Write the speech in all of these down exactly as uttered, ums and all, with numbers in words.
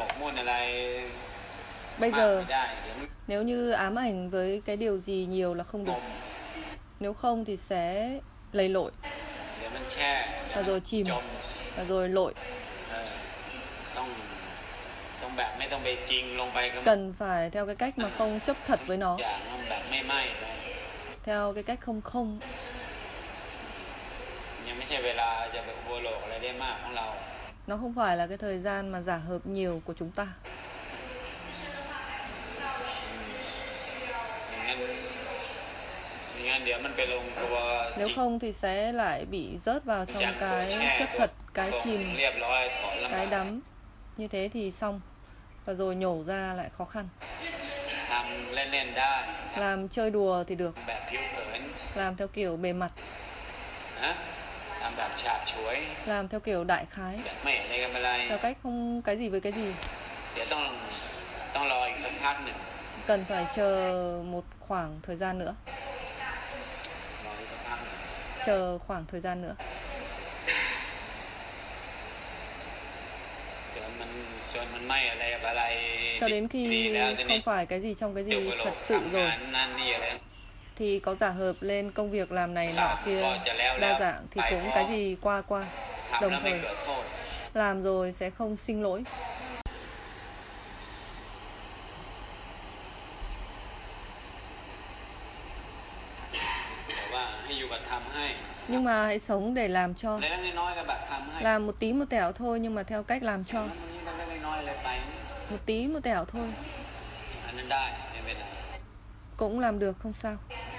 Bây giờ nếu như ám ảnh với cái điều gì nhiều là không được. Nếu không thì sẽ lầy lội, và rồi chìm, và rồi lội. Cần phải theo cái cách mà không chấp thật với nó, theo cái cách không không. Nó không phải là cái thời gian mà giả hợp nhiều của chúng ta. Nếu không thì sẽ lại bị rớt vào trong cái chấp thật, cái chìm, cái đắm. Như thế thì xong. Và rồi nhổ ra lại khó khăn. Làm chơi đùa thì được, làm theo kiểu bề mặt, làm theo kiểu đại khái, theo cách không cái gì với cái gì. Cần phải chờ một khoảng thời gian nữa. Chờ khoảng thời gian nữa. Cho đến khi không phải cái gì trong cái gì thật sự rồi, thì có giả hợp lên công việc làm này nọ kia đa dạng thì cũng cái gì qua qua. Đồng thời làm rồi sẽ không sinh lỗi. Nhưng mà hãy sống để làm cho. Làm một tí một tẻo thôi, nhưng mà theo cách làm cho. Một tí một tẻo thôi cũng làm được, không sao.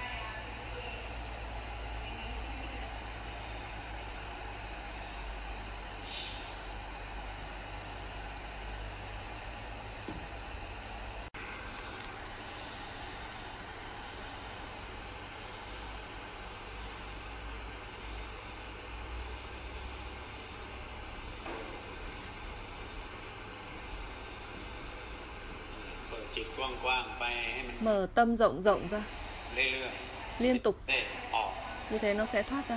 Mở tâm rộng rộng ra, liên tục. Như thế nó sẽ thoát ra.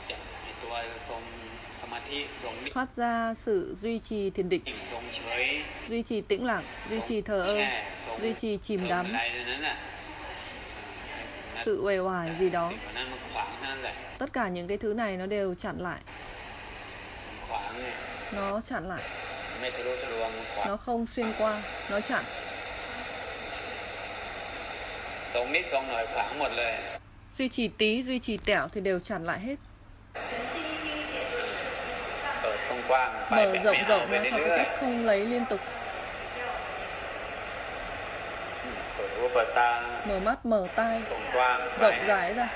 Thoát ra sự duy trì thiền định, duy trì tĩnh lặng, duy trì thờ ơ, duy trì chìm đắm, sự uể oải gì đó. Tất cả những cái thứ này nó đều chặn lại. Nó chặn lại. Nó không xuyên qua, nó chặn. Duy trì tí, duy trì tẻo thì đều chặn lại hết. Mở rộng rộng ra theo cái cách không lấy liên tục. Mở mắt, mở tai, rộng rãi ra.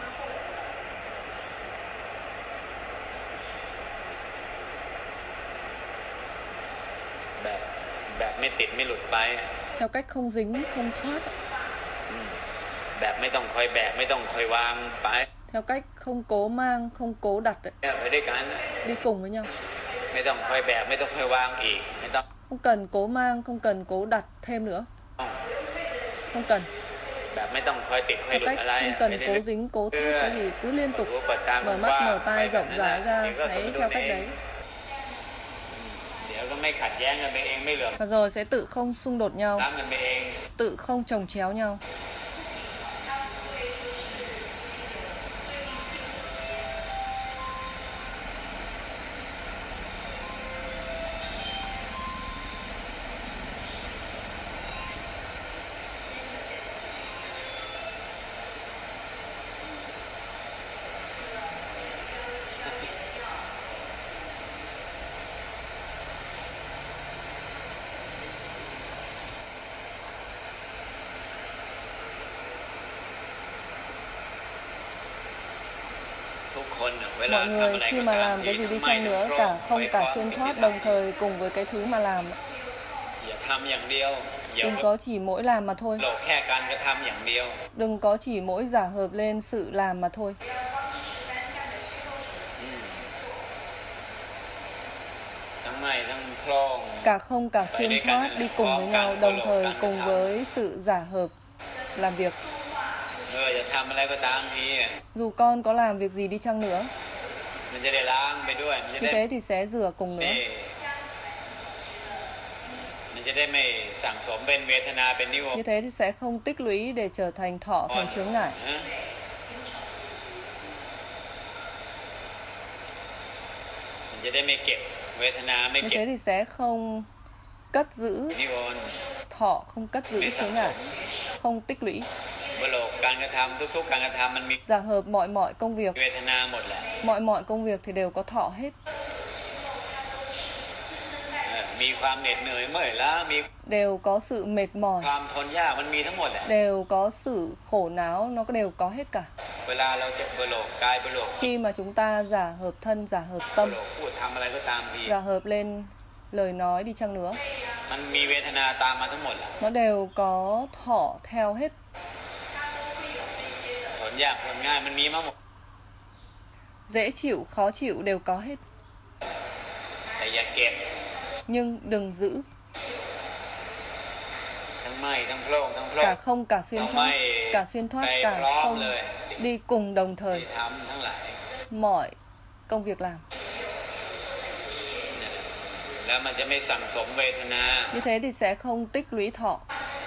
Theo cách không dính, không thoát. Theo cách không cố mang, không cố đặt ấy. Đi cùng với nhau. Không cần cố mang, không cần cố đặt thêm nữa. Không cần. Theo cách không cần cố dính, cố thoát cái gì, cứ liên tục. Mở mắt, mở tai, rộng rãi ra. Hãy theo cách đấy. Và rồi sẽ tự không xung đột nhau, tự không chồng chéo nhau. Mọi người khi mà làm cái gì đi chăng nữa, cả không cả xuyên thoát đồng thời cùng với cái thứ mà làm, đừng có chỉ mỗi làm mà thôi. Đừng có chỉ mỗi giả hợp lên sự làm mà thôi. Cả không cả xuyên thoát đi cùng với nhau, đồng thời cùng với sự giả hợp làm việc. Dù con có làm việc gì đi chăng nữa, như thế thì sẽ rửa cùng nữa. Như thế thì sẽ không tích lũy để trở thành thọ thành chướng ngại. Như thế thì sẽ không cất giữ thọ, không cất giữ chướng ngại, không tích lũy. Giả hợp mọi mọi công việc, mọi mọi công việc thì đều có thọ hết. Đều có sự mệt mỏi, đều có sự khổ não, nó đều có hết cả. Khi mà chúng ta giả hợp thân, giả hợp tâm, giả hợp lên lời nói đi chăng nữa, nó đều có thọ theo hết. Dễ chịu, khó chịu đều có hết. Nhưng đừng giữ. Cả không, cả xuyên thoát, cả xuyên thoát, cả không đi cùng đồng thời. Mọi công việc làm. Như thế thì sẽ không tích lũy thọ.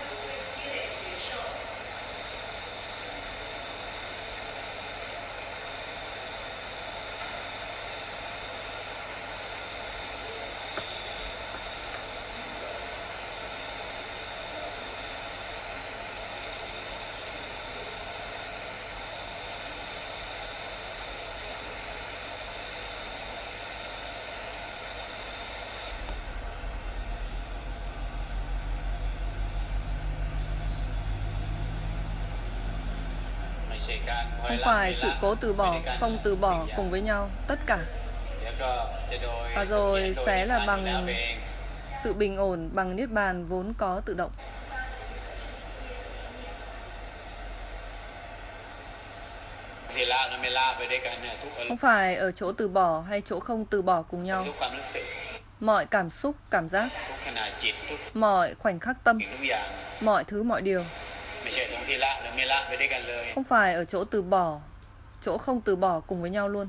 Không phải sự cố từ bỏ, không từ bỏ cùng với nhau, tất cả. Và rồi sẽ là bằng sự bình ổn, bằng niết bàn vốn có tự động. Không phải ở chỗ từ bỏ hay chỗ không từ bỏ cùng nhau. Mọi cảm xúc, cảm giác, mọi khoảnh khắc tâm, mọi thứ mọi điều. Không phải ở chỗ từ bỏ, chỗ không từ bỏ cùng với nhau luôn.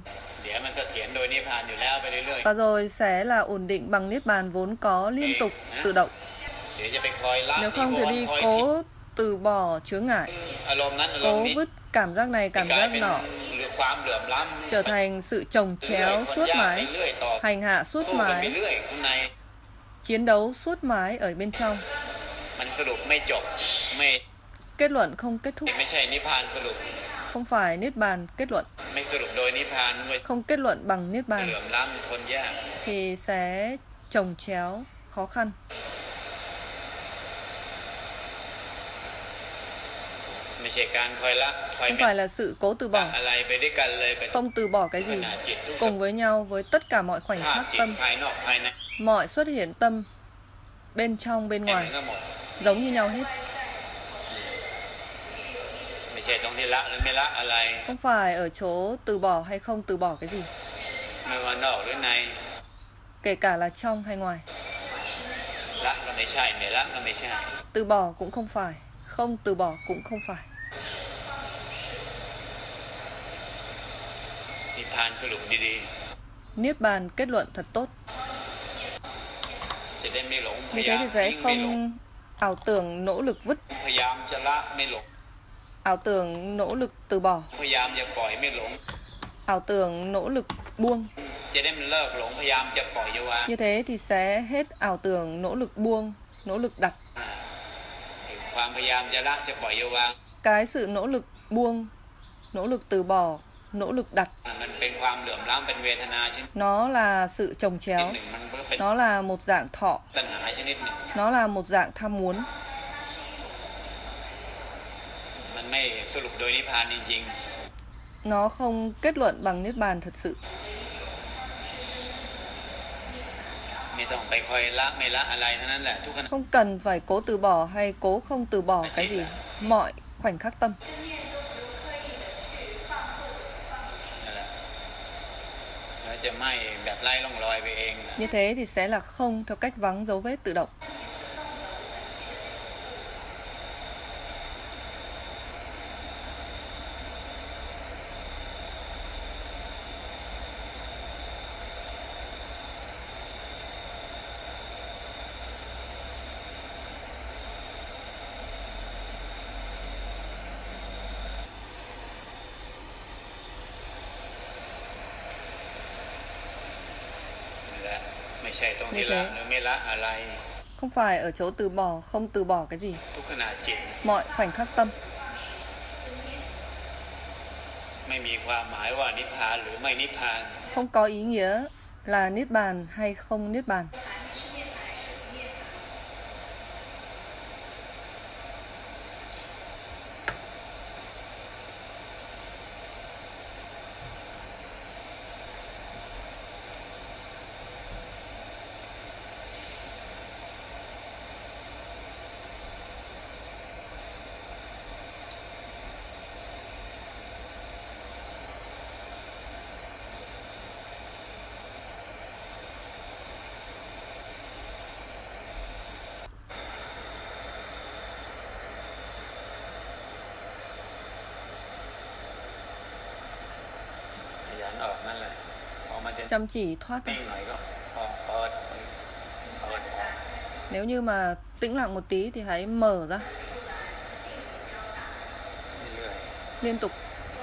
Và rồi sẽ là ổn định bằng niết bàn vốn có liên tục tự động. Nếu không thì đi cố từ bỏ chướng ngại, cố vứt cảm giác này, cảm giác nọ, trở thành sự chồng chéo suốt mãi, hành hạ suốt mãi, chiến đấu suốt mãi ở bên trong. Kết luận không kết thúc. Không phải niết bàn kết luận. Không kết luận bằng niết bàn thì sẽ chồng chéo, khó khăn. Không phải là sự cố từ bỏ. Không từ bỏ cái gì. Cùng với nhau với tất cả mọi khoảnh khắc tâm, mọi xuất hiện tâm, bên trong, bên ngoài, giống như nhau hết. Không phải ở chỗ từ bỏ hay không từ bỏ cái gì. Kể cả là trong hay ngoài. Từ bỏ cũng không phải, không từ bỏ cũng không phải. Niết bàn kết luận thật tốt. Như thế thì sẽ không ảo tưởng nỗ lực vứt, ảo tưởng nỗ lực từ bỏ, ảo tưởng nỗ lực buông. Như thế thì sẽ hết ảo tưởng nỗ lực buông, nỗ lực đặt. Cái sự nỗ lực buông, nỗ lực từ bỏ, nỗ lực đặt, nó là sự chồng chéo, nó là một dạng thọ, nó là một dạng tham muốn. Nó không kết luận bằng niết bàn thật sự. Không cần phải cố từ bỏ hay cố không từ bỏ cái gì. Mọi khoảnh khắc tâm. Như thế thì sẽ là không theo cách vắng dấu vết tự động. Như thế. Không phải ở chỗ từ bỏ, không từ bỏ cái gì. Mọi khoảnh khắc tâm. Không có ý nghĩa là niết bàn hay không niết bàn. Chăm chỉ thoát ra. Nếu như mà tĩnh lặng một tí thì hãy mở ra. Liên tục.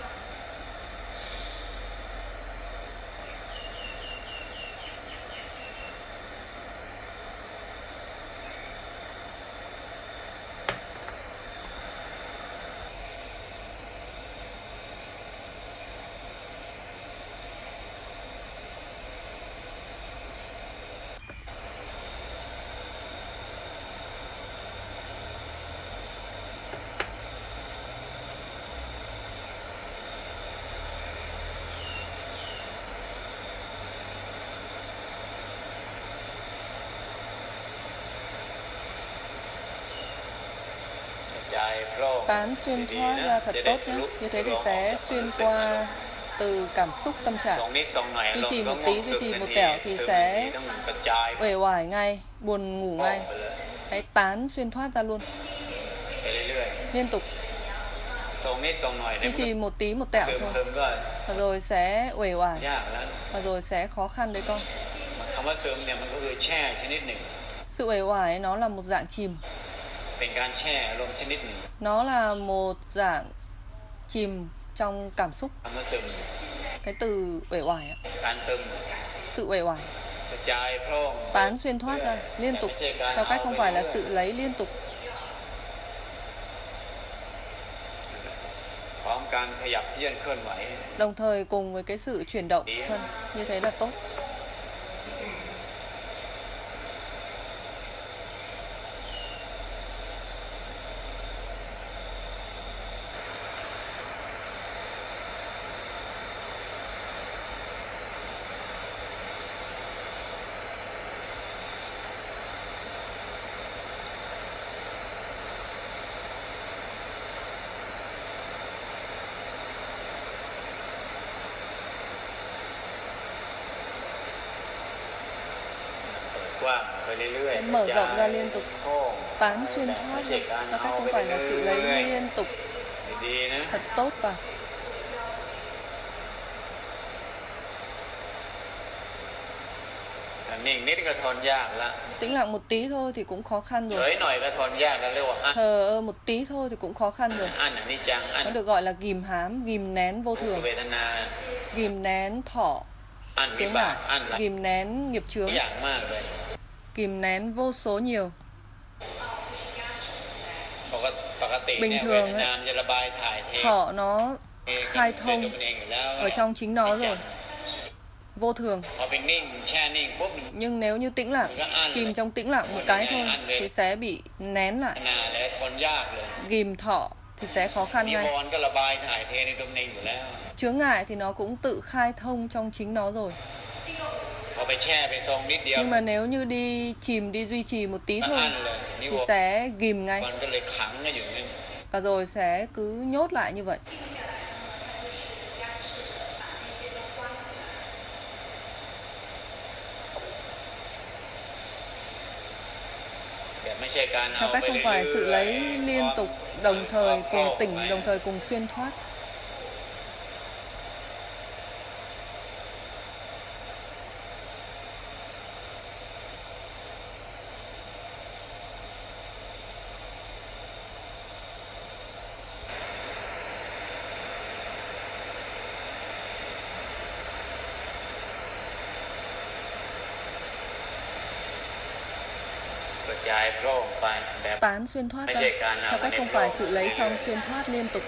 Tán xuyên thoát ra thật tốt nhé. Như thế thì sẽ xuyên qua từ cảm xúc tâm trạng. Duy trì một tí, duy trì một tẻo thì sẽ uể oải ngay, buồn ngủ ngay. Hãy tán xuyên thoát ra luôn. Liên tục. Duy trì một tí một tẹo thôi. Và rồi sẽ uể oải. Và rồi sẽ khó khăn đấy con. Sự uể oải nó là một dạng chìm. Nó là một dạng chìm trong cảm xúc. Cái từ uể oải, sự uể oải. Tán xuyên thoát ra liên tục. Theo cách không phải là sự lấy liên tục. Đồng thời cùng với cái sự chuyển động thân. Như thế là tốt. Em mở rộng ra liên tục. Tán xuyên thoát ra. Theo cách không phải là sự lấy liên tục. Thật tốt vào. Tĩnh lặng một tí thôi thì cũng khó khăn rồi. Thờ ơ một tí thôi thì cũng khó khăn rồi. Nó được gọi là ghìm hám, ghìm nén vô thường. Ghìm nén thọ chướng ngại, ghìm nén nghiệp chướng, kìm nén vô số nhiều. Bình thường ấy, thọ nó khai thông ở trong chính nó rồi, vô thường. Nhưng nếu như tĩnh lặng, chìm trong tĩnh lặng một cái thôi thì sẽ bị nén lại. Ghìm thọ thì sẽ khó khăn ngay. Chướng ngại thì nó cũng tự khai thông trong chính nó rồi. Nhưng mà nếu như đi chìm, đi duy trì một tí thôi thì sẽ ghim ngay. Và rồi sẽ cứ nhốt lại như vậy. Theo cách không phải sự lấy liên tục, đồng thời cùng tỉnh, đồng thời cùng xuyên thoát. tán xuyên thoát ra, theo cách không phải sự lấy trong xuyên thoát liên tục.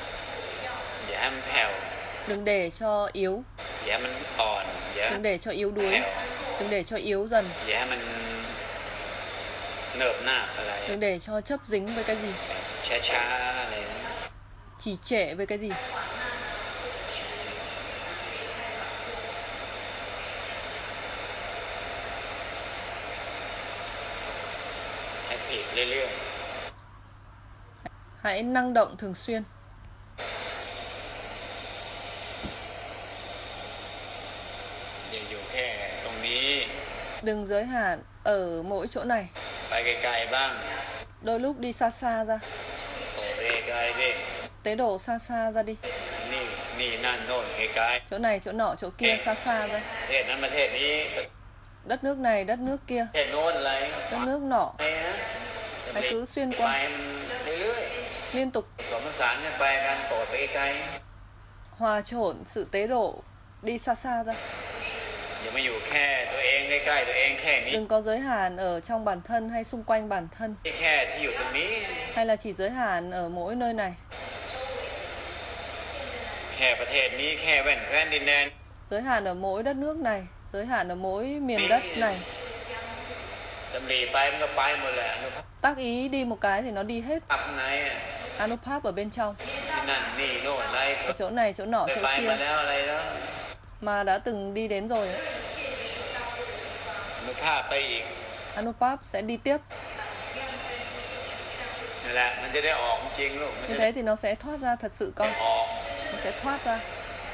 Đừng để cho yếu, đừng để cho yếu đuối, đừng để cho yếu dần, đừng để cho chấp dính với cái gì, chỉ trệ với cái gì. Hãy năng động thường xuyên. Đừng giới hạn ở mỗi chỗ này. Đôi lúc đi xa xa ra. Tế độ xa xa ra đi. Chỗ này, chỗ nọ, chỗ kia, xa xa ra. Đất nước này, đất nước kia, đất nước nọ. Hãy cứ xuyên qua liên tục, hòa trộn sự tế độ đi xa xa ra. Đừng có giới hạn ở trong bản thân hay xung quanh bản thân, hay là chỉ giới hạn ở mỗi nơi này. Giới hạn ở mỗi đất nước này, giới hạn ở mỗi miền đất này. Tác ý đi một cái thì nó đi hết. Anupap ở bên trong, ở chỗ này, chỗ nọ, chỗ kia mà đã từng đi đến rồi ấy. Anupap sẽ đi tiếp. Như thế thì nó sẽ thoát ra thật sự con. Nó sẽ thoát ra.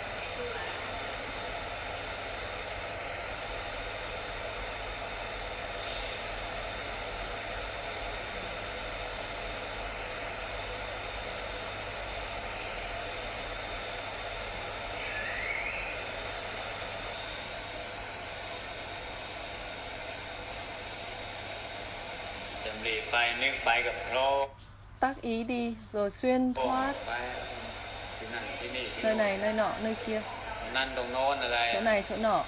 Tác ý đi rồi xuyên thoát nơi này, nơi nọ, nơi kia, chỗ này, chỗ nọ.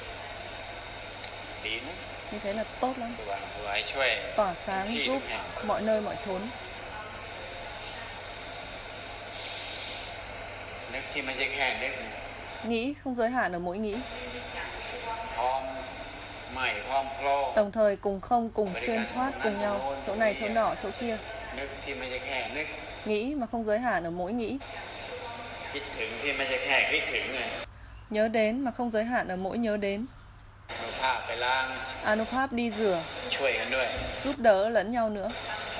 Như thế là tốt lắm. Tỏa sáng giúp mọi nơi, mọi chốn. Nghĩ không giới hạn ở mỗi nghĩ. Đồng thời cùng không, cùng xuyên thoát cùng nhau, chỗ này, chỗ nọ, chỗ kia. Nghĩ mà không giới hạn ở mỗi nghĩ. Nhớ đến mà không giới hạn ở mỗi nhớ đến. Anupap đi rửa, giúp đỡ lẫn nhau nữa.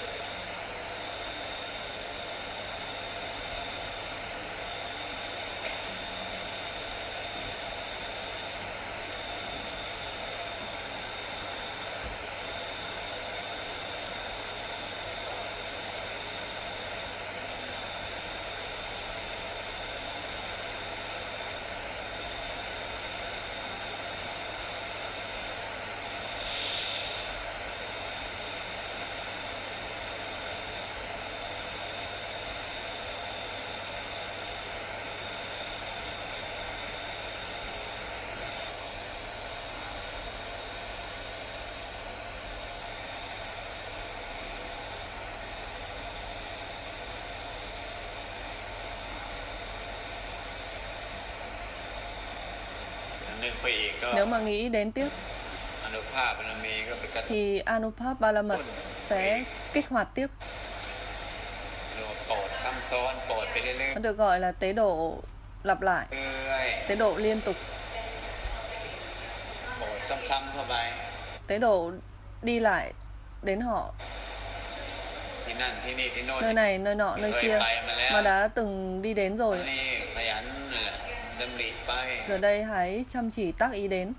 Nếu mà nghĩ đến tiếp thì Anupap Balamật sẽ kích hoạt tiếp. Nó được gọi là tế độ lặp lại, tế độ liên tục, tế độ đi lại đến họ, nơi này, nơi nọ, nơi kia mà đã từng đi đến rồi. Giờ đây hãy chăm chỉ tác ý đến.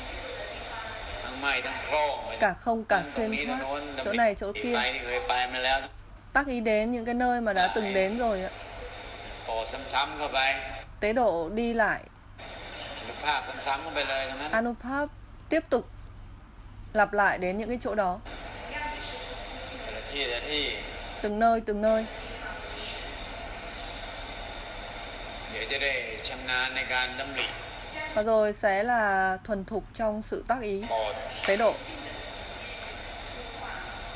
Cả không, cả xuyên thoát, chỗ này, chỗ kia. Tác ý đến những cái nơi mà đã từng đến rồi. Tế độ đi lại. Anupap tiếp tục lặp lại đến những cái chỗ đó. Từng nơi, từng nơi. Và rồi sẽ là thuần thục trong sự tác ý, tế độ.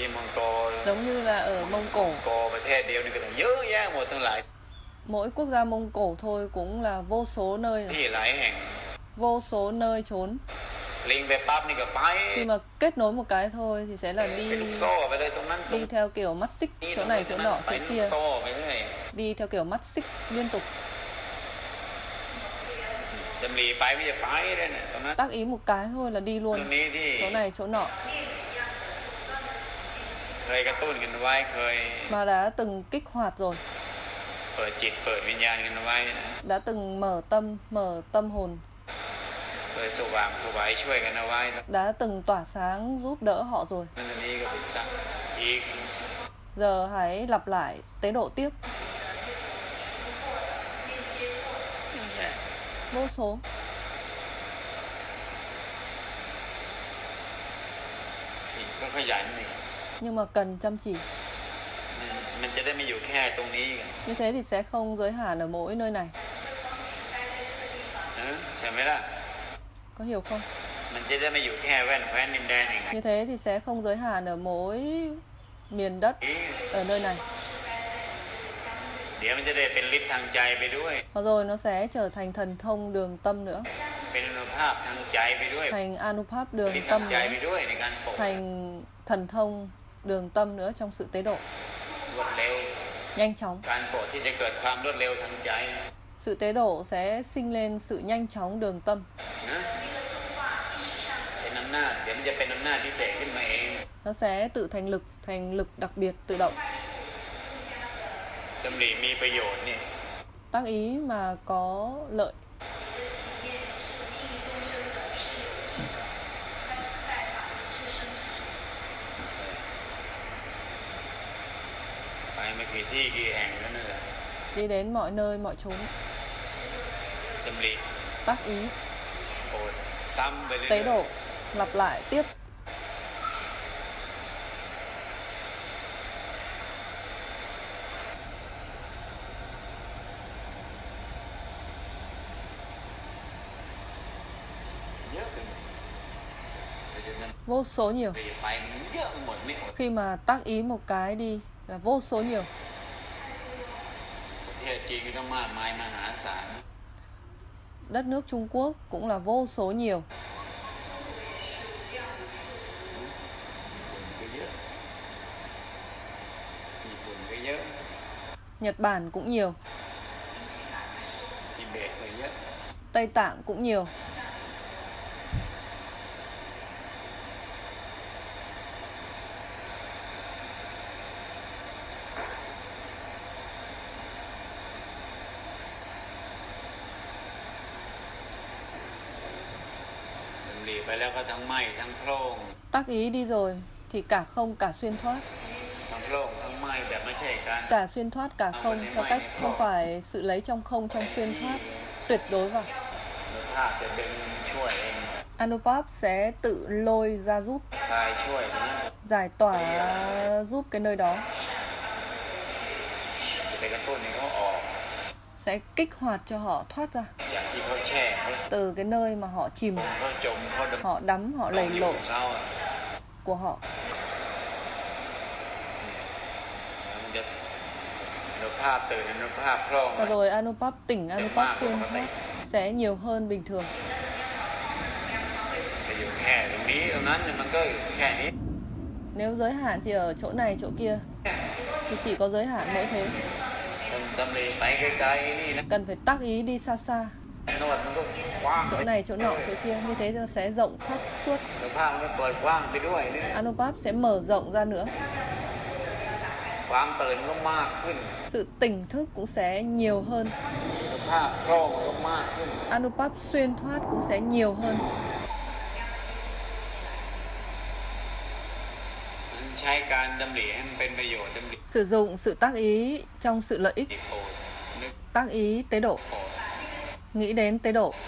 Giống như là ở Mông Cổ. Mỗi quốc gia Mông Cổ thôi cũng là vô số nơi rồi. Vô số nơi trốn. Khi mà kết nối một cái thôi thì sẽ là đi đi theo kiểu mắt xích, chỗ này chỗ nọ chỗ kia, đi theo kiểu mắt xích liên tục. Tác ý một cái thôi là đi luôn, chỗ này chỗ nọ. Mà đã từng kích hoạt rồi, đã từng mở tâm, mở tâm hồn, đã từng tỏa sáng giúp đỡ họ rồi. Giờ hãy lặp lại tế độ tiếp. Vô số. Nhưng mà cần chăm chỉ. Như thế thì sẽ không giới hạn ở mỗi nơi này. Có hiểu không? Như thế thì sẽ không giới hạn ở mỗi miền đất ở nơi này. Và rồi nó sẽ trở thành thần thông đường tâm nữa, thành Anupap đường tâm nữa, thành thần thông đường tâm nữa trong sự tế độ. Nhanh chóng. Sự tế độ sẽ sinh lên sự nhanh chóng đường tâm. Nó sẽ tự thành lực, thành lực đặc biệt tự động. Tác ý mà có lợi. Đi đến mọi nơi mọi chốn. Tác ý. Tế độ. Lặp lại tiếp. Vô số nhiều. Khi mà tác ý một cái đi là vô số nhiều. Đất nước Trung Quốc cũng là vô số nhiều. Nhật Bản cũng nhiều. Tây Tạng cũng nhiều. Tác ý đi rồi thì cả không cả xuyên thoát. Cả xuyên thoát cả không theo cách không phải sự lấy trong không trong xuyên thoát tuyệt đối vào. Anupap sẽ tự lôi ra giúp, giải tỏa giúp cái nơi đó, sẽ kích hoạt cho họ thoát ra từ cái nơi mà họ chìm, họ đắm, họ lầy lội của họ. Và rồi Anupap tỉnh, Anupap xuyên thoát sẽ nhiều hơn bình thường. Nếu giới hạn chỉ ở chỗ này chỗ kia thì chỉ có giới hạn mỗi thế. Cần phải tác ý đi xa xa, chỗ này chỗ nọ chỗ kia, như thế nó sẽ rộng khắp suốt. Anupap sẽ mở rộng ra nữa. Sự tỉnh thức cũng sẽ nhiều hơn. Anupap xuyên thoát cũng sẽ nhiều hơn. Sử dụng sự tác ý trong sự lợi ích. Tác ý tế độ. Nghĩ đến tế độ.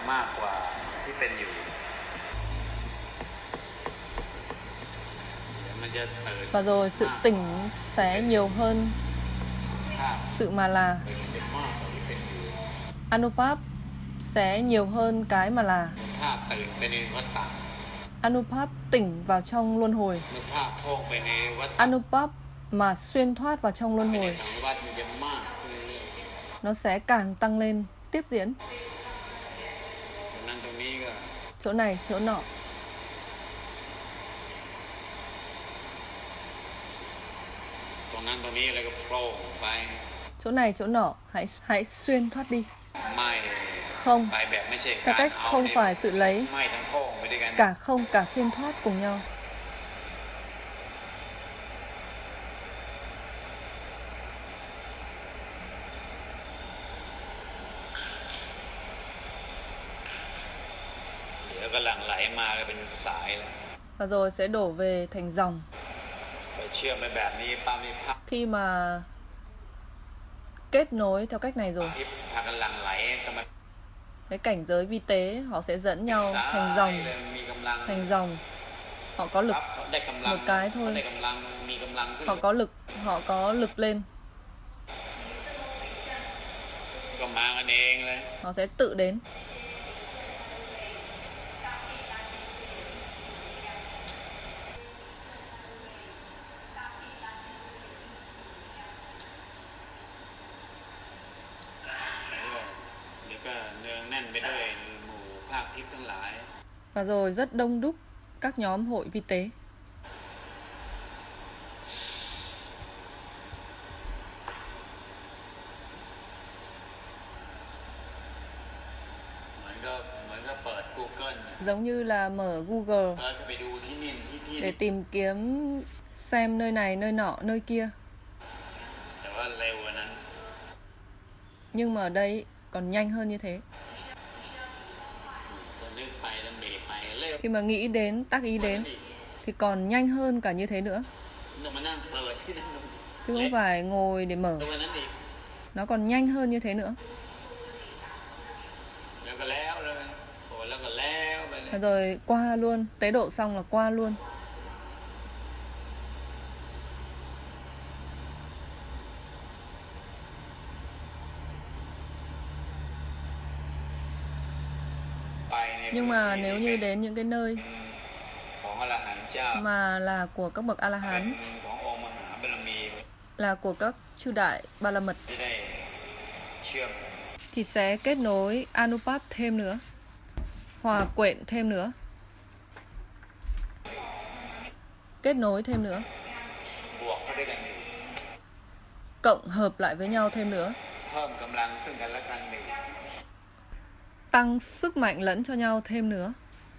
มากกว่าที่เป็นอยู่เดี๋ยวมันจะตื่น Và rồi sự tỉnh sẽ nhiều hơn sự mà là. Anupap sẽ nhiều hơn cái mà là. Anupap tỉnh vào trong luân hồi. Anupap mà xuyên thoát vào trong luân hồi, nó sẽ càng tăng lên, tiếp diễn. Chỗ này, chỗ nọ. Chỗ này, chỗ nọ, hãy hãy xuyên thoát đi. Không, cái cách không phải sự lấy, cả không cả xuyên thoát cùng nhau. Và rồi sẽ đổ về thành dòng. Khi mà kết nối theo cách này rồi, cái cảnh giới vi tế họ sẽ dẫn nhau thành dòng, thành dòng. Họ có lực một cái thôi. Họ có lực, họ có lực lên. Họ sẽ tự đến. Và rồi rất đông đúc các nhóm hội vi tế. Giống như là mở Google để tìm kiếm xem nơi này, nơi nọ, nơi kia. Nhưng mà ở đây còn nhanh hơn như thế. Khi mà nghĩ đến, tác ý đến thì còn nhanh hơn cả như thế nữa. Chứ không phải ngồi để mở. Nó còn nhanh hơn như thế nữa. Rồi qua luôn, tế độ xong là qua luôn. Nhưng mà nếu như đến những cái nơi mà là của các bậc A-la-hán, là của các chư đại Ba La Mật, thì sẽ kết nối Anupap thêm nữa, hòa quyện thêm nữa, kết nối thêm nữa, cộng hợp lại với nhau thêm nữa, tăng sức mạnh lẫn cho nhau thêm nữa.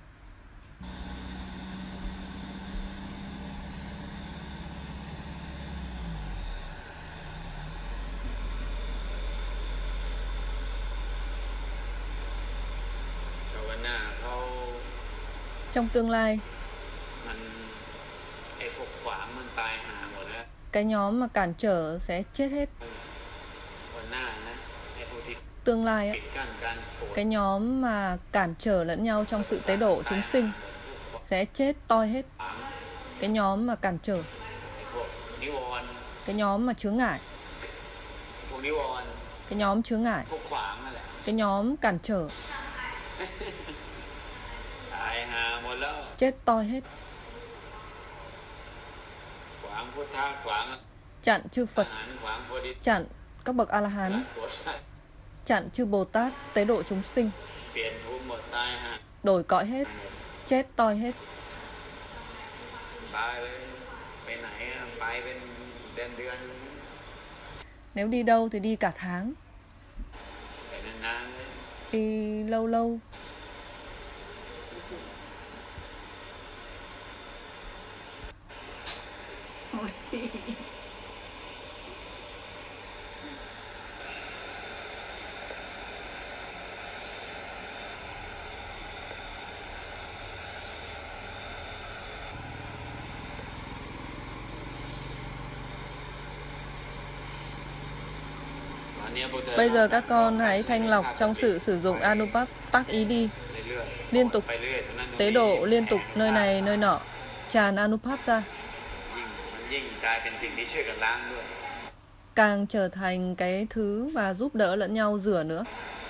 Trong tương lai, cái nhóm mà cản trở sẽ chết hết. Tương lai ấy, cái nhóm mà cản trở lẫn nhau trong sự tế độ chúng sinh sẽ chết toi hết. Cái nhóm mà cản trở, cái nhóm mà chướng ngại, cái nhóm chướng ngại, cái nhóm cản trở chết toi hết. Chặn chư Phật, chặn các bậc A-la-hán, chặn chư Bồ Tát tế độ chúng sinh, đổi cõi hết, chết toi hết. Nếu đi đâu thì đi cả tháng, đi lâu lâu. Bây giờ các con hãy thanh lọc trong sự sử dụng Anupat tác ý đi. Liên tục, tế độ liên tục nơi này nơi nọ, tràn Anupat ra. Càng trở thành cái thứ mà giúp đỡ lẫn nhau rửa nữa.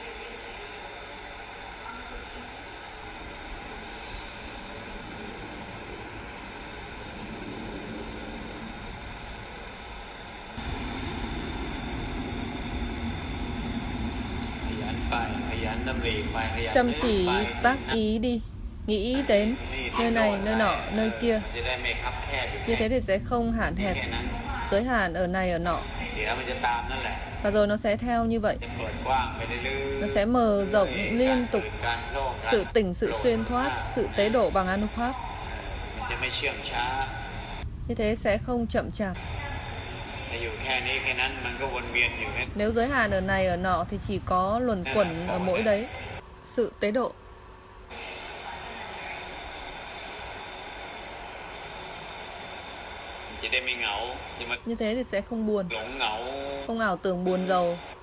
Chăm chỉ tác ý đi, nghĩ đến nơi này, nơi nọ, nơi kia. Như thế thì sẽ không hạn hẹp, giới hạn ở này, ở nọ. Và rồi nó sẽ theo như vậy. Nó sẽ mở rộng liên tục sự tỉnh, sự xuyên thoát, sự tế độ bằng Anupat. Như thế sẽ không chậm chạp. Nếu giới hạn ở này, ở nọ thì chỉ có luẩn quẩn ở mỗi đấy. Sự tế độ. Như thế thì sẽ không buồn, không ảo tưởng buồn rầu.